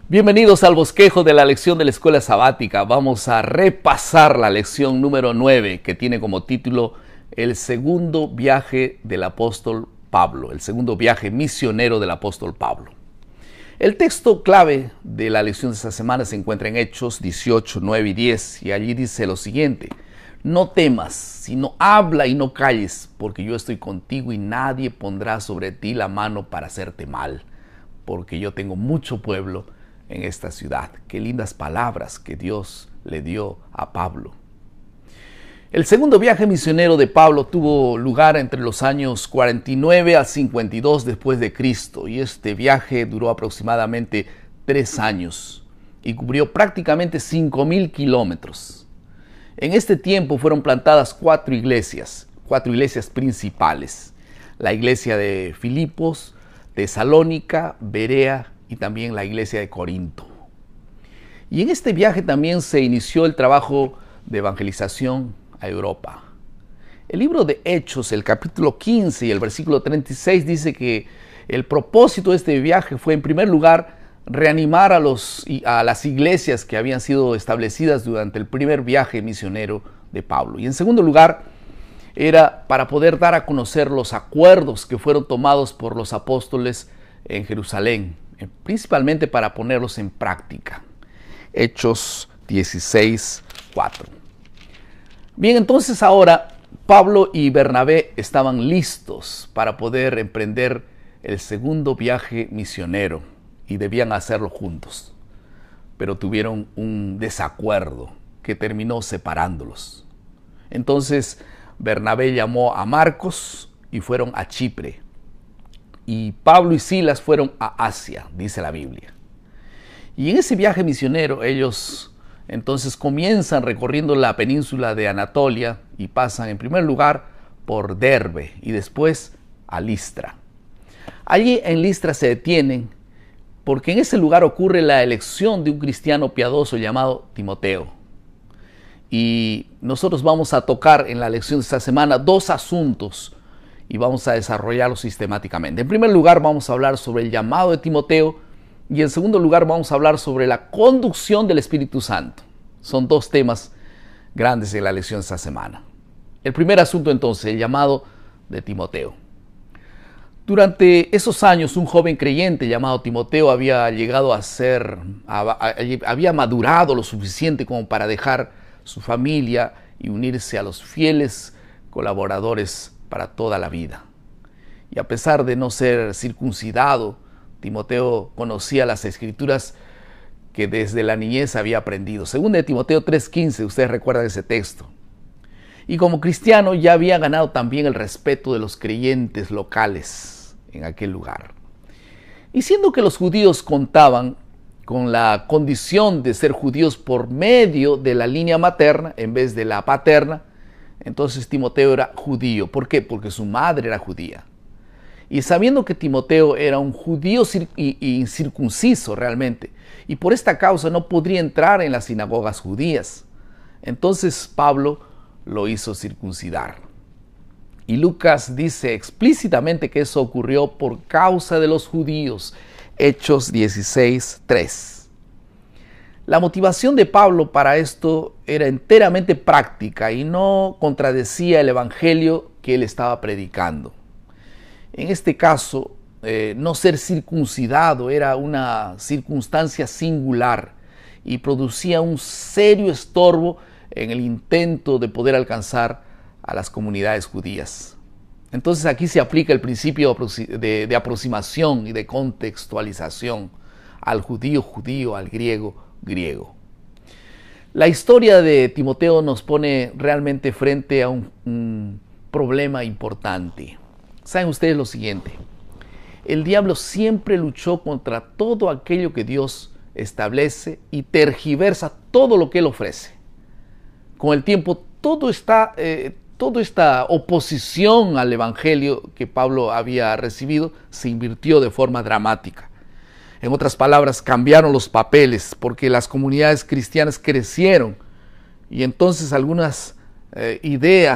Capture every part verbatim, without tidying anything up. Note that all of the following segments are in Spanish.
Bienvenidos al bosquejo de la lección de la escuela sabática. Vamos a repasar la lección número nueve, que tiene como título El segundo viaje del apóstol Pablo, el segundo viaje misionero del apóstol Pablo. El texto clave de la lección de esta semana se encuentra en Hechos dieciocho, nueve y diez, y allí dice lo siguiente: no temas, sino habla y no calles, porque yo estoy contigo y nadie pondrá sobre ti la mano para hacerte mal, porque yo tengo mucho pueblo en esta ciudad. Qué lindas palabras que Dios le dio a Pablo. El segundo viaje misionero de Pablo tuvo lugar entre los años cuarenta y nueve al cincuenta y dos después de Cristo, y este viaje duró aproximadamente tres años y cubrió prácticamente cinco mil kilómetros. En este tiempo fueron plantadas cuatro iglesias, cuatro iglesias principales: la iglesia de Filipos, Tesalónica, Berea y también la iglesia de Corinto. Y en este viaje también se inició el trabajo de evangelización a Europa. El libro de Hechos, el capítulo quince y el versículo treinta y seis dice que el propósito de este viaje fue, en primer lugar, reanimar a, los, a las iglesias que habían sido establecidas durante el primer viaje misionero de Pablo. Y en segundo lugar, era para poder dar a conocer los acuerdos que fueron tomados por los apóstoles en Jerusalén, principalmente para ponerlos en práctica. Hechos dieciséis, cuatro. Bien, entonces ahora Pablo y Bernabé estaban listos para poder emprender el segundo viaje misionero y debían hacerlo juntos, pero tuvieron un desacuerdo que terminó separándolos. Entonces Bernabé llamó a Marcos y fueron a Chipre, y Pablo y Silas fueron a Asia, dice la Biblia. Y en ese viaje misionero ellos entonces comienzan recorriendo la península de Anatolia y pasan en primer lugar por Derbe y después a Listra. Allí en Listra se detienen porque en ese lugar ocurre la elección de un cristiano piadoso llamado Timoteo. Y nosotros vamos a tocar en la lección de esta semana dos asuntos y vamos a desarrollarlos sistemáticamente. En primer lugar, vamos a hablar sobre el llamado de Timoteo, y en segundo lugar vamos a hablar sobre la conducción del Espíritu Santo. Son dos temas grandes en la lección de esta semana. El primer asunto entonces, el llamado de Timoteo. Durante esos años, un joven creyente llamado Timoteo había llegado a ser, había madurado lo suficiente como para dejar su familia y unirse a los fieles colaboradores para toda la vida. Y a pesar de no ser circuncidado, Timoteo conocía las escrituras que desde la niñez había aprendido. Según de Timoteo tres quince, ustedes recuerdan ese texto. Y como cristiano ya había ganado también el respeto de los creyentes locales en aquel lugar. Y siendo que los judíos contaban con la condición de ser judíos por medio de la línea materna en vez de la paterna, entonces Timoteo era judío. ¿Por qué? Porque su madre era judía. Y sabiendo que Timoteo era un judío incircunciso realmente, y por esta causa no podría entrar en las sinagogas judías, entonces Pablo lo hizo circuncidar. Y Lucas dice explícitamente que eso ocurrió por causa de los judíos. Hechos dieciséis, tres. La motivación de Pablo para esto era enteramente práctica y no contradecía el evangelio que él estaba predicando. En este caso, eh, no ser circuncidado era una circunstancia singular y producía un serio estorbo en el intento de poder alcanzar a las comunidades judías. Entonces aquí se aplica el principio de, de aproximación y de contextualización al judío judío, al griego griego. La historia de Timoteo nos pone realmente frente a un, un problema importante. Saben ustedes lo siguiente: el diablo siempre luchó contra todo aquello que Dios establece y tergiversa todo lo que Él ofrece. Con el tiempo, todo está, eh, toda esta oposición al evangelio que Pablo había recibido se invirtió de forma dramática. En otras palabras, cambiaron los papeles porque las comunidades cristianas crecieron y entonces algunas eh, ideas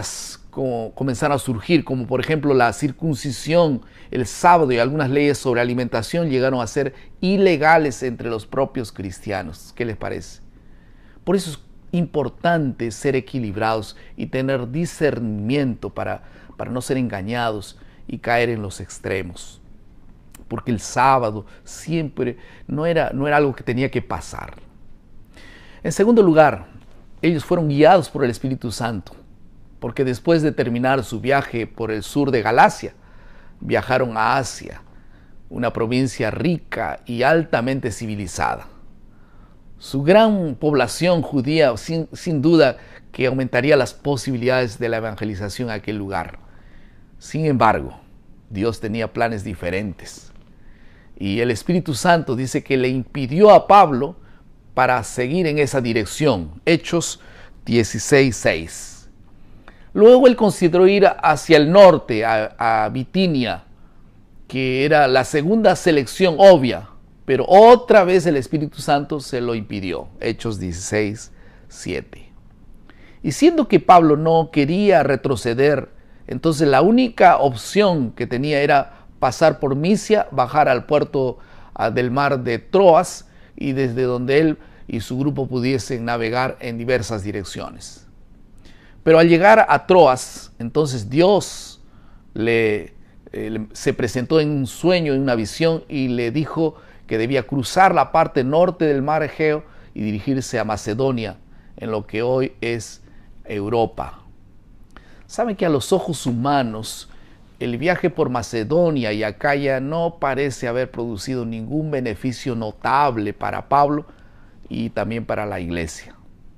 como comenzaron a surgir, como por ejemplo la circuncisión, el sábado y algunas leyes sobre alimentación llegaron a ser ilegales entre los propios cristianos. ¿Qué les parece? Por eso es importante ser equilibrados y tener discernimiento para, para no ser engañados y caer en los extremos. Porque el sábado siempre no era, no era algo que tenía que pasar. En segundo lugar, ellos fueron guiados por el Espíritu Santo, porque después de terminar su viaje por el sur de Galacia, viajaron a Asia, una provincia rica y altamente civilizada. Su gran población judía, sin, sin duda, que aumentaría las posibilidades de la evangelización a aquel lugar. Sin embargo, Dios tenía planes diferentes. Y el Espíritu Santo dice que le impidió a Pablo para seguir en esa dirección. Hechos dieciséis seis. Luego él consideró ir hacia el norte, a, a Bitinia, que era la segunda selección obvia, pero otra vez el Espíritu Santo se lo impidió. Hechos dieciséis siete. Y siendo que Pablo no quería retroceder, entonces la única opción que tenía era pasar por Misia, bajar al puerto uh, del mar de Troas, y desde donde él y su grupo pudiesen navegar en diversas direcciones. Pero al llegar a Troas, entonces Dios le, eh, se presentó en un sueño, en una visión, y le dijo que debía cruzar la parte norte del mar Egeo y dirigirse a Macedonia, en lo que hoy es Europa. Saben que a los ojos humanos, el viaje por Macedonia y Acaya no parece haber producido ningún beneficio notable para Pablo y también para la iglesia.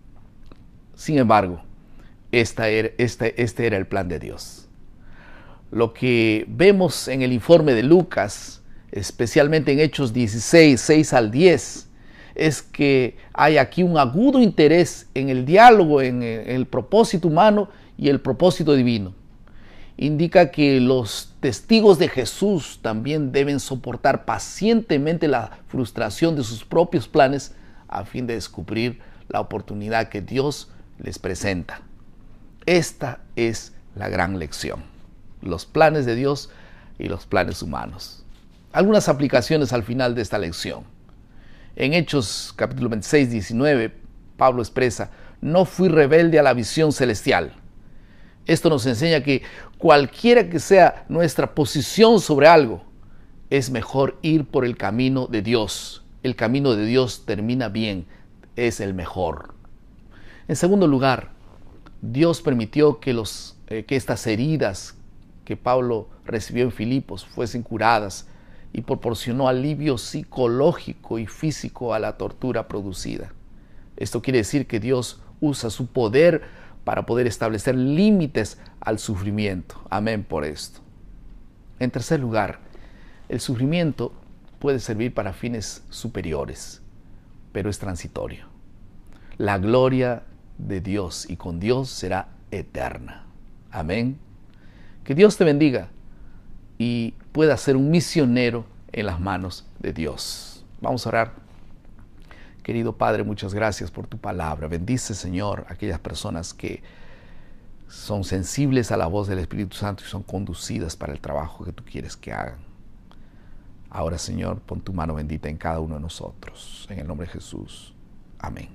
Sin embargo, esta era, este, este era el plan de Dios. Lo que vemos en el informe de Lucas, especialmente en Hechos dieciséis, seis al diez, es que hay aquí un agudo interés en el diálogo, en el propósito humano y el propósito divino. Indica que los testigos de Jesús también deben soportar pacientemente la frustración de sus propios planes a fin de descubrir la oportunidad que Dios les presenta. Esta es la gran lección: los planes de Dios y los planes humanos. Algunas aplicaciones al final de esta lección. En Hechos capítulo veintiséis, diecinueve, Pablo expresa: no fui rebelde a la visión celestial. Esto nos enseña que cualquiera que sea nuestra posición sobre algo, es mejor ir por el camino de Dios. El camino de Dios termina bien, es el mejor. En segundo lugar, Dios permitió que, los, eh, que estas heridas que Pablo recibió en Filipos fuesen curadas y proporcionó alivio psicológico y físico a la tortura producida. Esto quiere decir que Dios usa su poder para poder establecer límites al sufrimiento. Amén por esto. En tercer lugar, el sufrimiento puede servir para fines superiores, pero es transitorio. La gloria de Dios y con Dios será eterna. Amén. Que Dios te bendiga y pueda ser un misionero en las manos de Dios. Vamos a orar. Querido Padre, muchas gracias por tu palabra. Bendice, Señor, a aquellas personas que son sensibles a la voz del Espíritu Santo y son conducidas para el trabajo que tú quieres que hagan. Ahora, Señor, pon tu mano bendita en cada uno de nosotros. En el nombre de Jesús. Amén.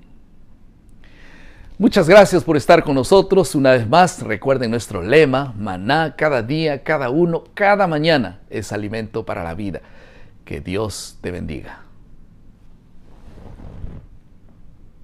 Muchas gracias por estar con nosotros. Una vez más, recuerden nuestro lema: maná cada día, cada uno, cada mañana es alimento para la vida. Que Dios te bendiga.